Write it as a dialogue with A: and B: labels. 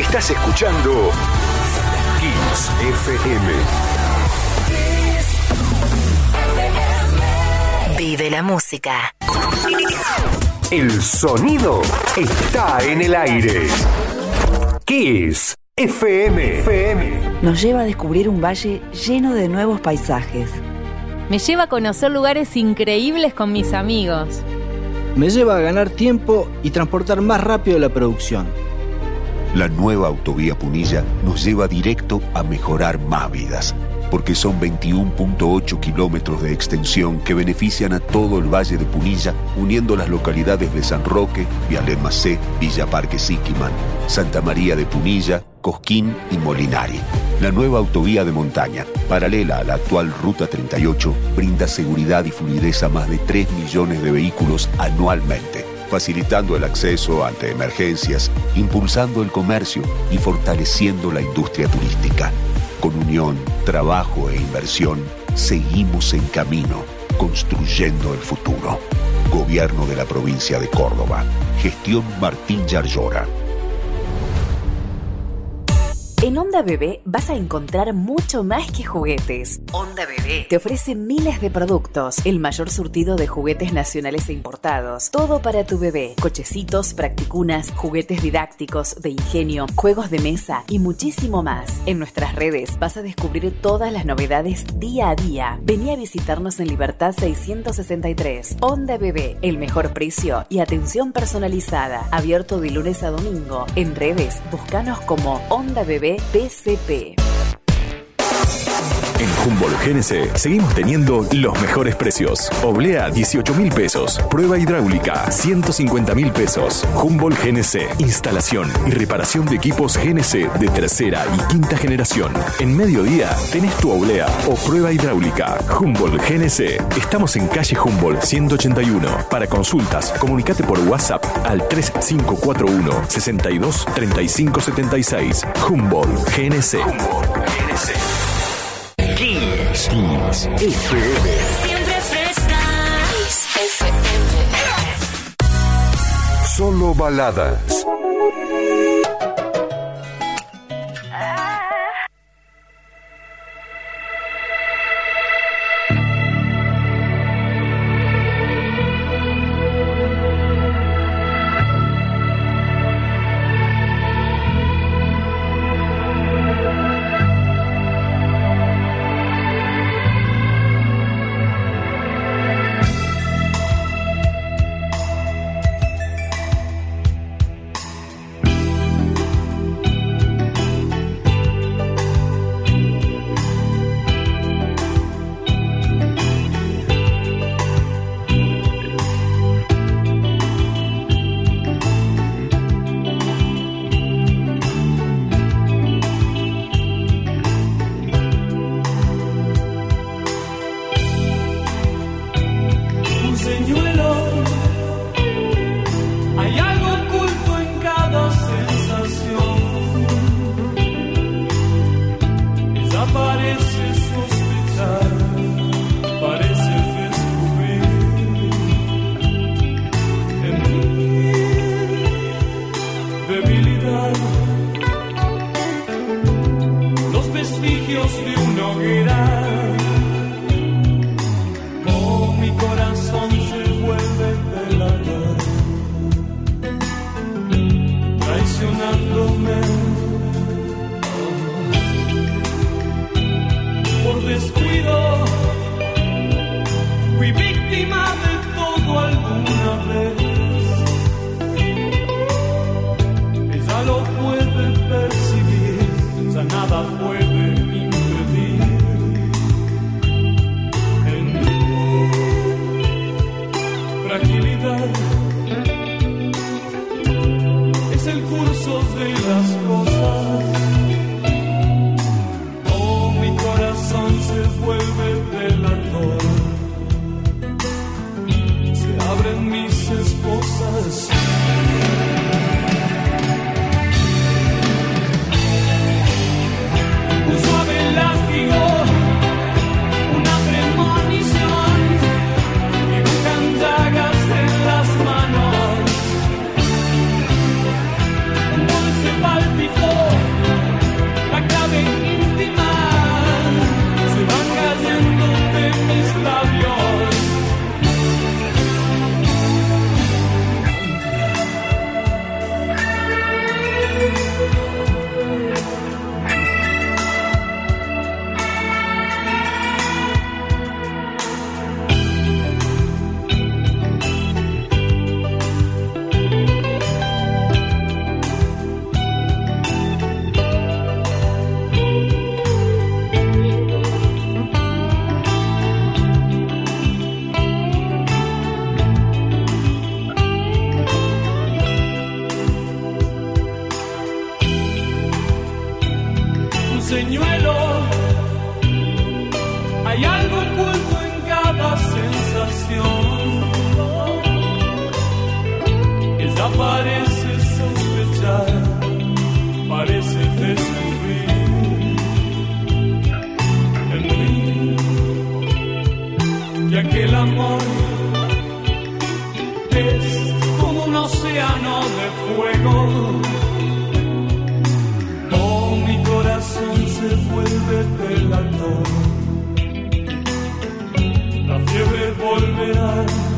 A: Estás escuchando Kiss FM.
B: Vive la música.
A: El sonido está en el aire. Kiss FM.
C: Nos lleva a descubrir un valle lleno de nuevos paisajes.
D: Me lleva a conocer lugares increíbles con mis amigos.
E: Me lleva a ganar tiempo y transportar más rápido la producción.
F: La nueva autovía Punilla nos lleva directo a mejorar más vidas, porque son 21.8 kilómetros de extensión que benefician a todo el Valle de Punilla, uniendo las localidades de San Roque, Vialén Macé, Villa Parque Siquiman, Santa María de Punilla, Cosquín y Molinari. La nueva autovía de montaña, paralela a la actual Ruta 38, brinda seguridad y fluidez a más de 3 millones de vehículos anualmente, facilitando el acceso ante emergencias, impulsando el comercio y fortaleciendo la industria turística. Con unión, trabajo e inversión, seguimos en camino, construyendo el futuro. Gobierno de la provincia de Córdoba. Gestión Martín Yarlora.
B: En Onda Bebé vas a encontrar mucho más que juguetes. Onda Bebé te ofrece miles de productos, el mayor surtido de juguetes nacionales e importados. Todo para tu bebé. Cochecitos, practicunas, juguetes didácticos, de ingenio, juegos de mesa y muchísimo más. En nuestras redes vas a descubrir todas las novedades día a día. Vení a visitarnos en Libertad 663. Onda Bebé, el mejor precio y atención personalizada. Abierto de lunes a domingo. En redes, búscanos como Onda Bebé PCP.
G: En Humboldt GNC seguimos teniendo los mejores precios. Oblea 18.000 pesos. Prueba hidráulica 150.000 pesos. Humboldt GNC. Instalación y reparación de equipos GNC de tercera y quinta generación. En mediodía tenés tu oblea o prueba hidráulica. Humboldt GNC. Estamos en calle Humboldt 181. Para consultas, comunicate por WhatsApp al 3541 62 35 76. Humboldt GNC. Humboldt GNC.
A: Kiss FM.
B: Siempre fresca. Kiss FM.
A: Solo baladas.
H: Before Pareces sospechar, pareces descubrir en mí que aquel amor es como un océano de fuego. Oh, mi corazón se vuelve delator, la fiebre volverá